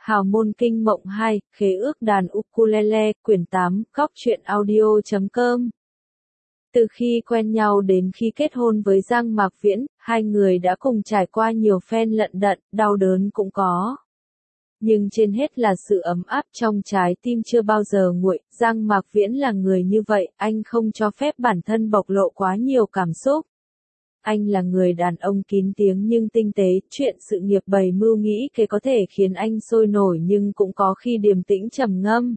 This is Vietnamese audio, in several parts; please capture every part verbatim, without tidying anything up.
Hào môn kinh mộng hai, khế ước đàn ukulele, quyển tám, góc truyện audio chấm com. Từ khi quen nhau đến khi kết hôn với Giang Mạc Viễn, hai người đã cùng trải qua nhiều phen lận đận, đau đớn cũng có. Nhưng trên hết là sự ấm áp trong trái tim chưa bao giờ nguội. Giang Mạc Viễn là người như vậy, anh không cho phép bản thân bộc lộ quá nhiều cảm xúc. Anh là người đàn ông kín tiếng nhưng tinh tế, chuyện sự nghiệp bày mưu nghĩ kế có thể khiến anh sôi nổi nhưng cũng có khi điềm tĩnh trầm ngâm.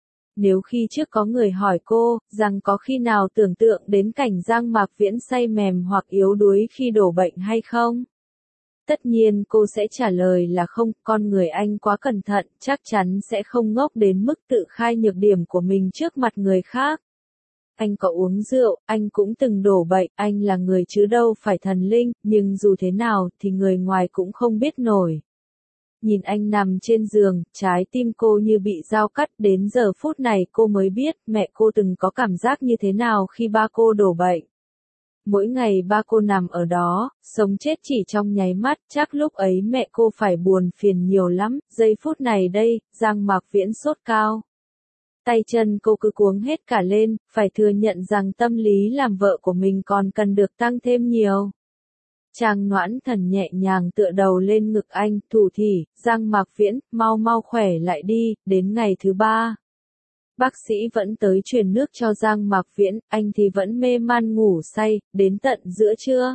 Nếu khi trước có người hỏi cô, rằng có khi nào tưởng tượng đến cảnh Giang Mạc Viễn say mềm hoặc yếu đuối khi đổ bệnh hay không? Tất nhiên cô sẽ trả lời là không, con người anh quá cẩn thận, chắc chắn sẽ không ngốc đến mức tự khai nhược điểm của mình trước mặt người khác. Anh có uống rượu, anh cũng từng đổ bệnh, anh là người chứ đâu phải thần linh, nhưng dù thế nào thì người ngoài cũng không biết nổi. Nhìn anh nằm trên giường, trái tim cô như bị dao cắt, đến giờ phút này cô mới biết mẹ cô từng có cảm giác như thế nào khi ba cô đổ bệnh. Mỗi ngày ba cô nằm ở đó, sống chết chỉ trong nháy mắt, chắc lúc ấy mẹ cô phải buồn phiền nhiều lắm, giây phút này đây, Giang Mạc Viễn sốt cao. Tay chân cô cứ cuống hết cả lên, phải thừa nhận rằng tâm lý làm vợ của mình còn cần được tăng thêm nhiều. Trang Noãn Thần nhẹ nhàng tựa đầu lên ngực anh, thủ thỉ, Giang Mạc Viễn, mau mau khỏe lại đi, đến ngày thứ ba. Bác sĩ vẫn tới truyền nước cho Giang Mạc Viễn, anh thì vẫn mê man ngủ say, đến tận giữa trưa.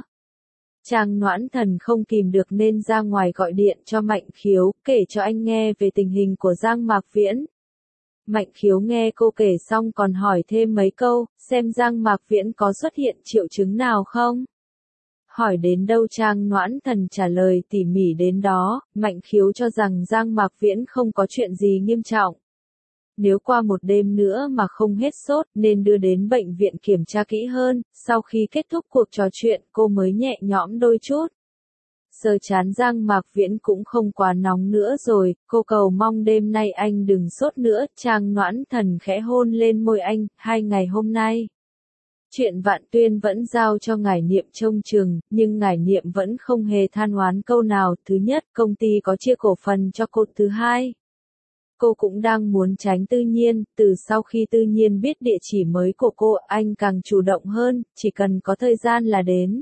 Trang Noãn Thần không kìm được nên ra ngoài gọi điện cho Mạnh Khiếu, kể cho anh nghe về tình hình của Giang Mạc Viễn. Mạnh Khiếu nghe cô kể xong còn hỏi thêm mấy câu, xem Giang Mạc Viễn có xuất hiện triệu chứng nào không? Hỏi đến đâu Trang Noãn Thần trả lời tỉ mỉ đến đó, Mạnh Khiếu cho rằng Giang Mạc Viễn không có chuyện gì nghiêm trọng. Nếu qua một đêm nữa mà không hết sốt nên đưa đến bệnh viện kiểm tra kỹ hơn, sau khi kết thúc cuộc trò chuyện cô mới nhẹ nhõm đôi chút. Sờ chán Giang Mạc Viễn cũng không quá nóng nữa rồi, cô cầu mong đêm nay anh đừng sốt nữa, Trang Noãn Thần khẽ hôn lên môi anh, hai ngày hôm nay. Chuyện Vạn Tuyên vẫn giao cho Ngải Niệm trông chừng, nhưng Ngải Niệm vẫn không hề than oán câu nào, thứ nhất công ty có chia cổ phần cho cô, thứ hai. Cô cũng đang muốn tránh Tư Nhiên, từ sau khi Tư Nhiên biết địa chỉ mới của cô, anh càng chủ động hơn, chỉ cần có thời gian là đến.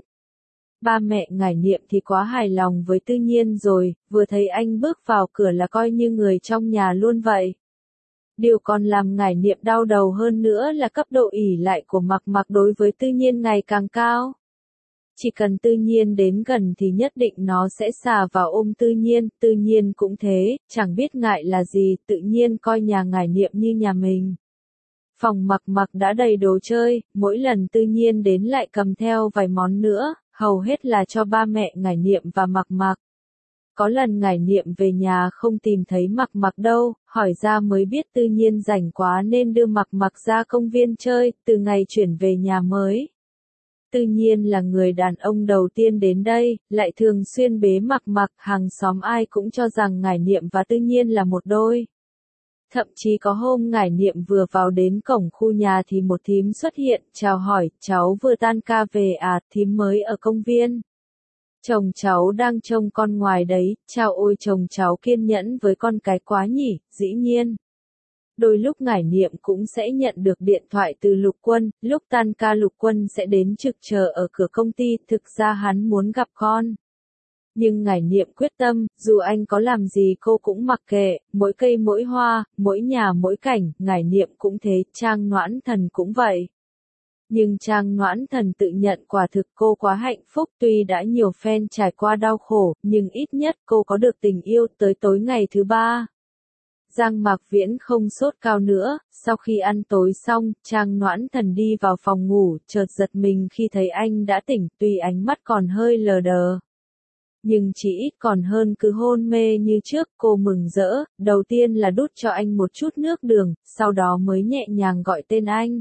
Ba mẹ Ngải Niệm thì quá hài lòng với Tư Nhiên rồi, vừa thấy anh bước vào cửa là coi như người trong nhà luôn vậy. Điều còn làm Ngải Niệm đau đầu hơn nữa là cấp độ ỷ lại của Mạc Mạc đối với Tư Nhiên ngày càng cao. Chỉ cần Tư Nhiên đến gần thì nhất định nó sẽ xà vào ôm Tư Nhiên, Tư Nhiên cũng thế, chẳng biết ngại là gì, tự nhiên coi nhà Ngải Niệm như nhà mình. Phòng Mạc Mạc đã đầy đồ chơi, mỗi lần Tư Nhiên đến lại cầm theo vài món nữa, hầu hết là cho ba mẹ Ngải Niệm và Mạc Mạc. Có lần Ngải Niệm về nhà không tìm thấy Mạc Mạc đâu, hỏi ra mới biết Tư Nhiên rảnh quá nên đưa Mạc Mạc ra công viên chơi, từ ngày chuyển về nhà mới. Tư Nhiên là người đàn ông đầu tiên đến đây, lại thường xuyên bế Mạc Mạc, hàng xóm ai cũng cho rằng Ngải Niệm và Tư Nhiên là một đôi. Thậm chí có hôm Ngải Niệm vừa vào đến cổng khu nhà thì một thím xuất hiện, chào hỏi, cháu vừa tan ca về à, thím mới ở công viên. Chồng cháu đang trông con ngoài đấy, chào ôi chồng cháu kiên nhẫn với con cái quá nhỉ, dĩ nhiên. Đôi lúc Ngải Niệm cũng sẽ nhận được điện thoại từ Lục Quân, lúc tan ca Lục Quân sẽ đến trực chờ ở cửa công ty, thực ra hắn muốn gặp con. Nhưng Ngải Niệm quyết tâm, dù anh có làm gì cô cũng mặc kệ, mỗi cây mỗi hoa, mỗi nhà mỗi cảnh, Ngải Niệm cũng thế, Trang Noãn Thần cũng vậy. Nhưng Trang Noãn Thần tự nhận quả thực cô quá hạnh phúc, tuy đã nhiều phen trải qua đau khổ, nhưng ít nhất cô có được tình yêu tới tối ngày thứ ba. Giang Mạc Viễn không sốt cao nữa, sau khi ăn tối xong, Trang Noãn Thần đi vào phòng ngủ, chợt giật mình khi thấy anh đã tỉnh, tuy ánh mắt còn hơi lờ đờ. Nhưng chỉ ít còn hơn cứ hôn mê như trước, cô mừng rỡ, đầu tiên là đút cho anh một chút nước đường, sau đó mới nhẹ nhàng gọi tên anh.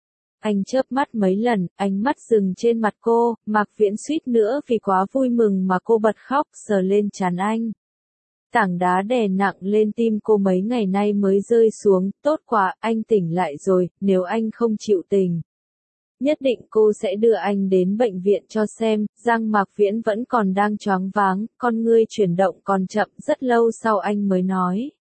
Anh chớp mắt mấy lần, ánh mắt dừng trên mặt cô, Mạc Viễn suýt nữa vì quá vui mừng mà cô bật khóc, sờ lên trán anh. Tảng đá đè nặng lên tim cô mấy ngày nay mới rơi xuống, tốt quá, anh tỉnh lại rồi, nếu anh không chịu tỉnh. Nhất định cô sẽ đưa anh đến bệnh viện cho xem, Giang Mạc Viễn vẫn còn đang choáng váng, con ngươi chuyển động còn chậm, rất lâu sau anh mới nói.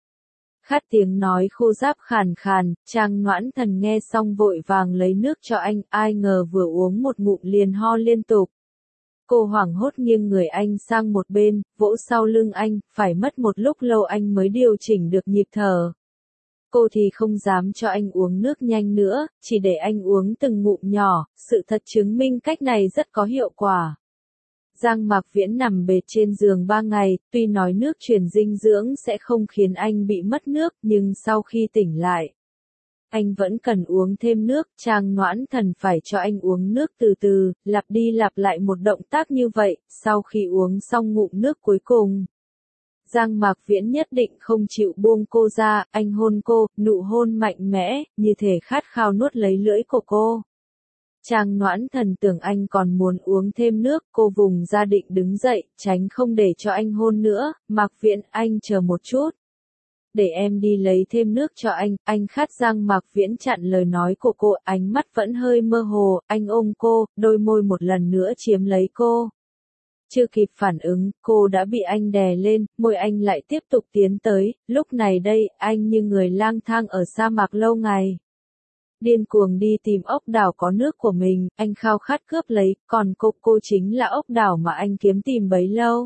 Khát tiếng nói khô ráp khàn khàn, Trang Noãn Thần nghe xong vội vàng lấy nước cho anh, ai ngờ vừa uống một ngụm liền ho liên tục. Cô hoảng hốt nghiêng người anh sang một bên, vỗ sau lưng anh, phải mất một lúc lâu anh mới điều chỉnh được nhịp thở. Cô thì không dám cho anh uống nước nhanh nữa, chỉ để anh uống từng ngụm nhỏ, sự thật chứng minh cách này rất có hiệu quả. Giang Mạc Viễn nằm bệt trên giường ba ngày, tuy nói nước truyền dinh dưỡng sẽ không khiến anh bị mất nước, nhưng sau khi tỉnh lại, anh vẫn cần uống thêm nước. Trang Noãn Thần phải cho anh uống nước từ từ, lặp đi lặp lại một động tác như vậy, sau khi uống xong ngụm nước cuối cùng. Giang Mạc Viễn nhất định không chịu buông cô ra, anh hôn cô, nụ hôn mạnh mẽ, như thể khát khao nuốt lấy lưỡi của cô. Trang Noãn Thần tưởng anh còn muốn uống thêm nước, cô vùng ra định đứng dậy, tránh không để cho anh hôn nữa. Mạc Viễn, anh chờ một chút. Để em đi lấy thêm nước cho anh, anh khát. Giang Mạc Viễn chặn lời nói của cô, ánh mắt vẫn hơi mơ hồ, anh ôm cô, đôi môi một lần nữa chiếm lấy cô. Chưa kịp phản ứng, cô đã bị anh đè lên, môi anh lại tiếp tục tiến tới, lúc này đây, anh như người lang thang ở sa mạc lâu ngày. Điên cuồng đi tìm ốc đảo có nước của mình, anh khao khát cướp lấy, còn cô, cô chính là ốc đảo mà anh kiếm tìm bấy lâu.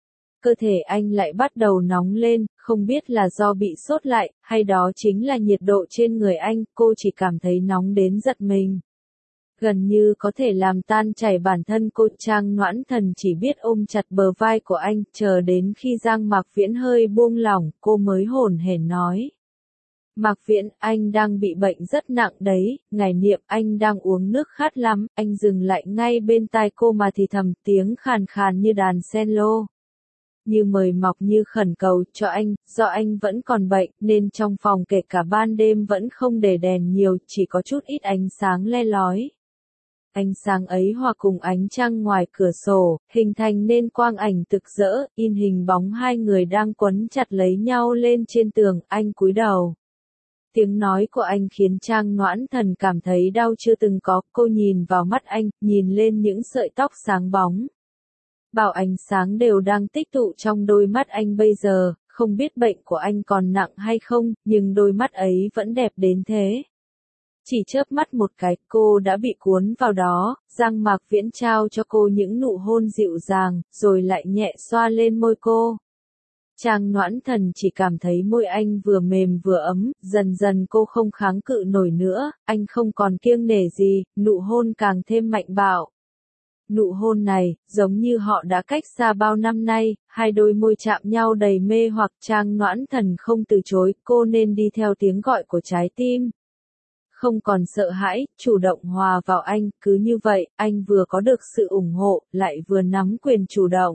Cơ thể anh lại bắt đầu nóng lên, không biết là do bị sốt lại, hay đó chính là nhiệt độ trên người anh, cô chỉ cảm thấy nóng đến giật mình. Gần như có thể làm tan chảy bản thân cô. Trang Noãn Thần chỉ biết ôm chặt bờ vai của anh, chờ đến khi Giang Mạc Viễn hơi buông lỏng, cô mới hổn hển nói. Mạc Viễn, anh đang bị bệnh rất nặng đấy, ngài Niệm, anh đang uống nước khát lắm. Anh dừng lại ngay bên tai cô mà thì thầm, tiếng khàn khàn như đàn cello. Như mời mọc, như khẩn cầu cho anh, do anh vẫn còn bệnh, nên trong phòng kể cả ban đêm vẫn không để đèn nhiều, chỉ có chút ít ánh sáng le lói. Ánh sáng ấy hòa cùng ánh trăng ngoài cửa sổ, hình thành nên quang ảnh rực rỡ, in hình bóng hai người đang quấn chặt lấy nhau lên trên tường. Anh cúi đầu. Tiếng nói của anh khiến Trang Noãn Thần cảm thấy đau chưa từng có. Cô nhìn vào mắt anh, nhìn lên những sợi tóc sáng bóng. Bao ánh sáng đều đang tích tụ trong đôi mắt anh bây giờ, không biết bệnh của anh còn nặng hay không, nhưng đôi mắt ấy vẫn đẹp đến thế. Chỉ chớp mắt một cái, cô đã bị cuốn vào đó. Giang Mạc Viễn trao cho cô những nụ hôn dịu dàng, rồi lại nhẹ xoa lên môi cô. Trang Noãn Thần chỉ cảm thấy môi anh vừa mềm vừa ấm, dần dần cô không kháng cự nổi nữa, anh không còn kiêng nể gì, nụ hôn càng thêm mạnh bạo. Nụ hôn này, giống như họ đã cách xa bao năm nay, hai đôi môi chạm nhau đầy mê hoặc. Trang Noãn Thần không từ chối, cô nên đi theo tiếng gọi của trái tim. Không còn sợ hãi, chủ động hòa vào anh, cứ như vậy, anh vừa có được sự ủng hộ, lại vừa nắm quyền chủ động.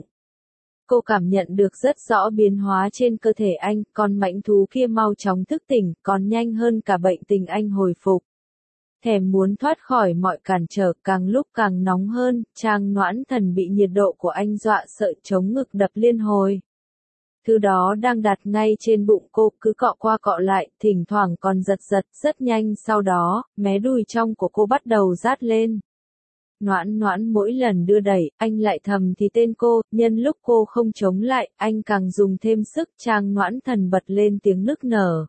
Cô cảm nhận được rất rõ biến hóa trên cơ thể anh, con mãnh thú kia mau chóng thức tỉnh, còn nhanh hơn cả bệnh tình anh hồi phục. Thèm muốn thoát khỏi mọi cản trở, càng lúc càng nóng hơn. Trang Noãn Thần bị nhiệt độ của anh dọa sợ, chống ngực đập liên hồi. Thứ đó đang đặt ngay trên bụng cô, cứ cọ qua cọ lại, thỉnh thoảng còn giật giật. Rất nhanh sau đó, mé đùi trong của cô bắt đầu rát lên. Noãn Noãn mỗi lần đưa đẩy, anh lại thầm thì tên cô, nhân lúc cô không chống lại, anh càng dùng thêm sức. Trang Noãn Thần bật lên tiếng nức nở.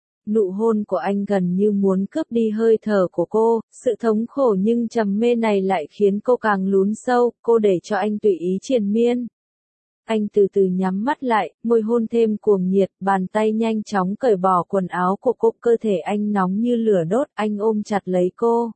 Nụ hôn của anh gần như muốn cướp đi hơi thở của cô, sự thống khổ nhưng trầm mê này lại khiến cô càng lún sâu, cô để cho anh tùy ý triền miên. Anh từ từ nhắm mắt lại, môi hôn thêm cuồng nhiệt, bàn tay nhanh chóng cởi bỏ quần áo của cô, cơ thể anh nóng như lửa đốt, anh ôm chặt lấy cô.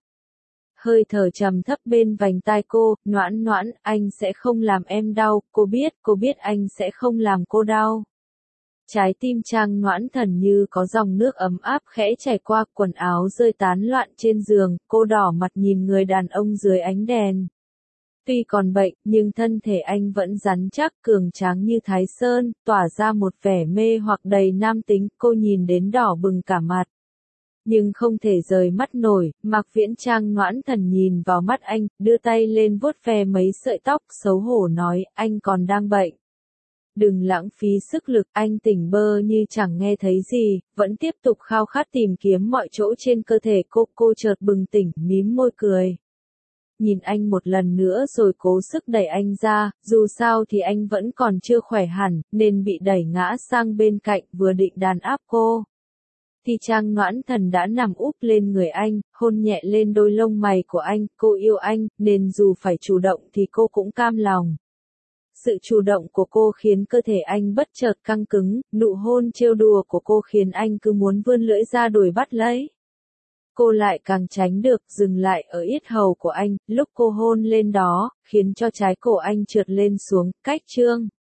Hơi thở trầm thấp bên vành tai cô, Noãn Noãn, anh sẽ không làm em đau, cô biết, cô biết anh sẽ không làm cô đau. Trái tim Trang Noãn Thần như có dòng nước ấm áp khẽ chảy qua, quần áo rơi tán loạn trên giường, cô đỏ mặt nhìn người đàn ông dưới ánh đèn. Tuy còn bệnh, nhưng thân thể anh vẫn rắn chắc, cường tráng như Thái Sơn, tỏa ra một vẻ mê hoặc đầy nam tính, cô nhìn đến đỏ bừng cả mặt. Nhưng không thể rời mắt nổi. Mạc Viễn. Trang Noãn Thần nhìn vào mắt anh, đưa tay lên vuốt ve mấy sợi tóc, xấu hổ nói, anh còn đang bệnh. Đừng lãng phí sức lực. Anh tỉnh bơ như chẳng nghe thấy gì, vẫn tiếp tục khao khát tìm kiếm mọi chỗ trên cơ thể cô. Cô chợt bừng tỉnh, mím môi cười. nhìn anh một lần nữa rồi cố sức đẩy anh ra, dù sao thì anh vẫn còn chưa khỏe hẳn, nên bị đẩy ngã sang bên cạnh vừa định đàn áp cô. Thì Trang Noãn Thần đã nằm úp lên người anh, hôn nhẹ lên đôi lông mày của anh, cô yêu anh, nên dù phải chủ động thì cô cũng cam lòng. Sự chủ động của cô khiến cơ thể anh bất chợt căng cứng, nụ hôn trêu đùa của cô khiến anh cứ muốn vươn lưỡi ra đuổi bắt lấy. Cô lại càng tránh được, dừng lại ở yết hầu của anh, lúc cô hôn lên đó, khiến cho trái cổ anh trượt lên xuống, cách trương.